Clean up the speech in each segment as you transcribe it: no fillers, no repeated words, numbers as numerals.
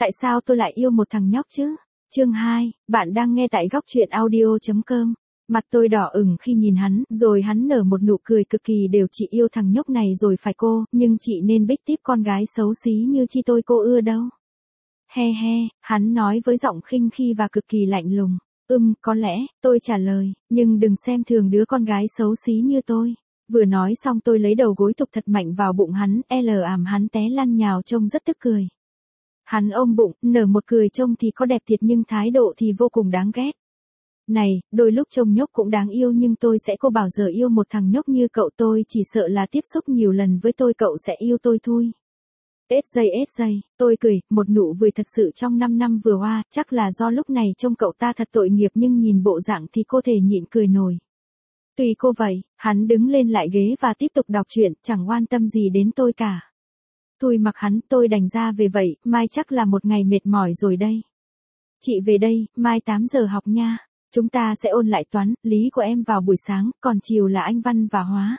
Tại sao tôi lại yêu một thằng nhóc chứ? Chương 2, bạn đang nghe tại góc truyện audio.com. Mặt tôi đỏ ửng khi nhìn hắn, rồi hắn nở một nụ cười cực kỳ đều. Chị yêu thằng nhóc này rồi phải cô, nhưng chị nên bích tiếp con gái xấu xí như chi tôi cô ưa đâu. He he, hắn nói với giọng khinh khi và cực kỳ lạnh lùng. Có lẽ, tôi trả lời, nhưng đừng xem thường đứa con gái xấu xí như tôi. Vừa nói xong tôi lấy đầu gối thục thật mạnh vào bụng hắn, hắn té lăn nhào trông rất tức cười. Hắn ôm bụng, nở một cười trông thì có đẹp thiệt nhưng thái độ thì vô cùng đáng ghét. Này, đôi lúc trông nhóc cũng đáng yêu nhưng tôi sẽ cô bảo giờ yêu một thằng nhóc như cậu tôi chỉ sợ là tiếp xúc nhiều lần với tôi cậu sẽ yêu tôi thôi. Ết giây, tôi cười, một nụ vui thật sự trong 5 năm vừa qua, chắc là do lúc này trông cậu ta thật tội nghiệp nhưng nhìn bộ dạng thì cô thể nhịn cười nổi. Tùy cô vậy, hắn đứng lên lại ghế và tiếp tục đọc truyện, chẳng quan tâm gì đến tôi cả. Tôi mặc hắn, tôi đành ra về vậy, mai chắc là một ngày mệt mỏi rồi đây. Chị về đây, mai 8 giờ học nha. Chúng ta sẽ ôn lại toán, lý của em vào buổi sáng, còn chiều là Anh văn và hóa.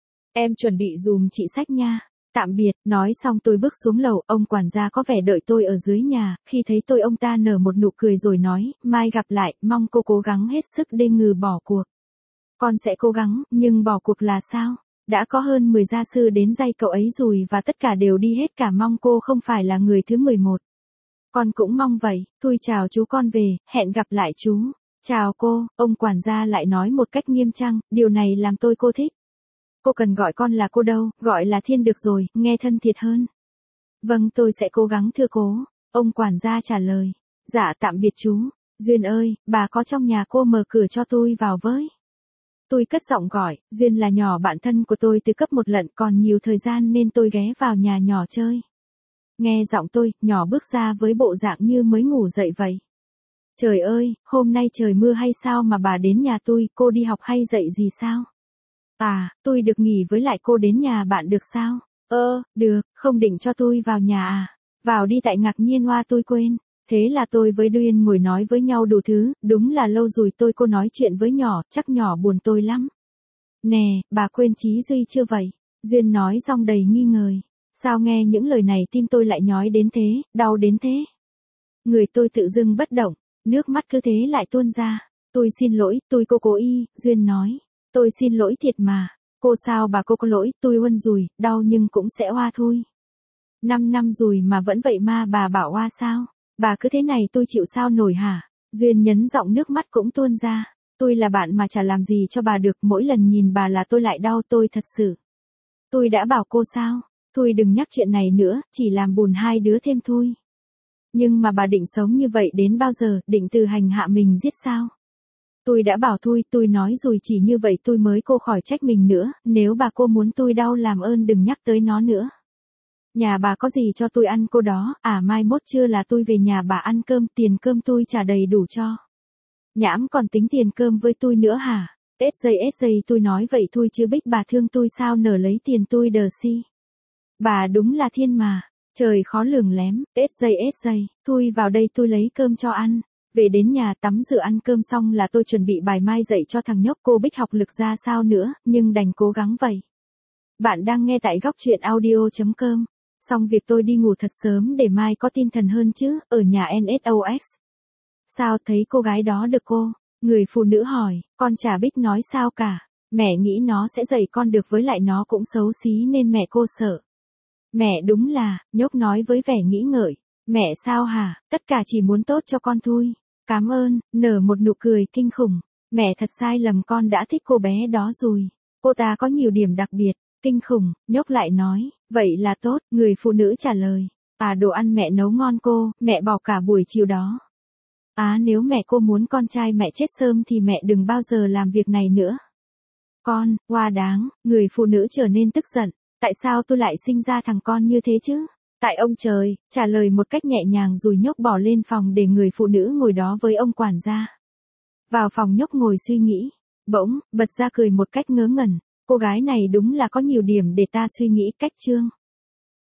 Em chuẩn bị dùm chị sách nha. Tạm biệt, nói xong tôi bước xuống lầu, ông quản gia có vẻ đợi tôi ở dưới nhà, khi thấy tôi ông ta nở một nụ cười rồi nói, mai gặp lại, mong cô cố gắng hết sức để ngừ bỏ cuộc. Con sẽ cố gắng, nhưng bỏ cuộc là sao? Đã có hơn 10 gia sư đến dạy cậu ấy rồi và tất cả đều đi hết cả mong cô không phải là người thứ 11. Con cũng mong vậy, thôi chào chú con về, hẹn gặp lại chú. Chào cô, ông quản gia lại nói một cách nghiêm trang, điều này làm cô thích. Cô cần gọi con là cô đâu, gọi là Thiên được rồi, nghe thân thiệt hơn. Vâng tôi sẽ cố gắng thưa cố, ông quản gia trả lời. Dạ tạm biệt chú, Duyên ơi, bà có trong nhà cô mở cửa cho tôi vào với. Tôi cất giọng gọi, Duyên là nhỏ bạn thân của tôi từ cấp 1 lận còn nhiều thời gian nên tôi ghé vào nhà nhỏ chơi. Nghe giọng tôi, nhỏ bước ra với bộ dạng như mới ngủ dậy vậy. Trời ơi, hôm nay trời mưa hay sao mà bà đến nhà tôi, cô đi học hay dậy gì sao? À, tôi được nghỉ với lại cô đến nhà bạn được sao? Được, không định cho tôi vào nhà à? Vào đi tại ngạc nhiên hoa tôi quên. Thế là tôi với Duyên ngồi nói với nhau đủ thứ, đúng là lâu rồi cô nói chuyện với nhỏ, chắc nhỏ buồn tôi lắm. Nè, bà quên Chí Duy chưa vậy? Duyên nói xong đầy nghi ngờ. Sao nghe những lời này tim tôi lại nhói đến thế, đau đến thế? Người tôi tự dưng bất động, nước mắt cứ thế lại tuôn ra. Tôi xin lỗi, tôi cô cố ý, Duyên nói. Tôi xin lỗi thiệt mà. Cô sao bà cô có lỗi, tôi huân rồi, đau nhưng cũng sẽ oa thôi. 5 năm rồi mà vẫn vậy mà bà bảo oa sao? Bà cứ thế này tôi chịu sao nổi hả? Duyên nhấn giọng nước mắt cũng tuôn ra. Tôi là bạn mà chả làm gì cho bà được, mỗi lần nhìn bà là tôi lại đau tôi thật sự. Tôi đã bảo cô sao? Thôi đừng nhắc chuyện này nữa, chỉ làm buồn hai đứa thêm thôi. Nhưng mà bà định sống như vậy đến bao giờ, định tự hành hạ mình giết sao? Tôi đã bảo thôi, tôi nói rồi chỉ như vậy tôi mới cô khỏi trách mình nữa, nếu bà cô muốn tôi đau làm ơn đừng nhắc tới nó nữa. Nhà bà có gì cho tôi ăn cô đó, mai mốt trưa là tôi về nhà bà ăn cơm, tiền cơm tôi trả đầy đủ cho. Nhãm còn tính tiền cơm với tôi nữa hả? Ết giây tôi nói vậy thôi chứ bích bà thương tôi sao nở lấy tiền tôi đờ si. Bà đúng là thiên mà, trời khó lường lém, ết giây, thôi vào đây tôi lấy cơm cho ăn. Về đến nhà tắm rửa ăn cơm xong là tôi chuẩn bị bài mai dạy cho thằng nhóc cô Bích học lực ra sao nữa, nhưng đành cố gắng vậy. Bạn đang nghe tại góc truyện audio.com. Xong việc tôi đi ngủ thật sớm để mai có tinh thần hơn chứ, ở nhà NSOX. Sao thấy cô gái đó được cô? Người phụ nữ hỏi, con chả biết nói sao cả. Mẹ nghĩ nó sẽ dạy con được với lại nó cũng xấu xí nên mẹ cô sợ. Mẹ đúng là, nhóc nói với vẻ nghĩ ngợi. Mẹ sao hả, tất cả chỉ muốn tốt cho con thôi. Cảm ơn, nở một nụ cười kinh khủng. Mẹ thật sai lầm con đã thích cô bé đó rồi. Cô ta có nhiều điểm đặc biệt, kinh khủng, nhóc lại nói. Vậy là tốt, người phụ nữ trả lời. Đồ ăn mẹ nấu ngon cô, mẹ bỏ cả buổi chiều đó. Nếu mẹ cô muốn con trai mẹ chết sớm thì mẹ đừng bao giờ làm việc này nữa. Con, hoa đáng, người phụ nữ trở nên tức giận. Tại sao tôi lại sinh ra thằng con như thế chứ? Tại ông trời, trả lời một cách nhẹ nhàng rồi nhóc bỏ lên phòng để người phụ nữ ngồi đó với ông quản gia. Vào phòng nhóc ngồi suy nghĩ. Bỗng, bật ra cười một cách ngớ ngẩn. Cô gái này đúng là có nhiều điểm để ta suy nghĩ cách chương.